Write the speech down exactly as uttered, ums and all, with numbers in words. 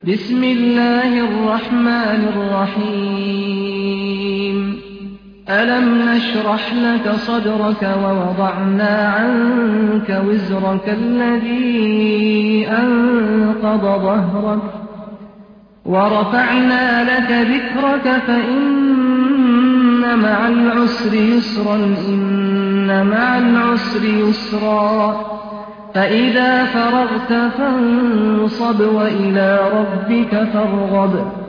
بسم الله الرحمن الرحيم ألم نشرح لك صدرك ووضعنا عنك وزرك الذي أنقض ظهرك ورفعنا لك ذكرك فإن مع العسر يسرا إن مع العسر يسرا فإذا فرغت فانصب وإلى ربك فارغب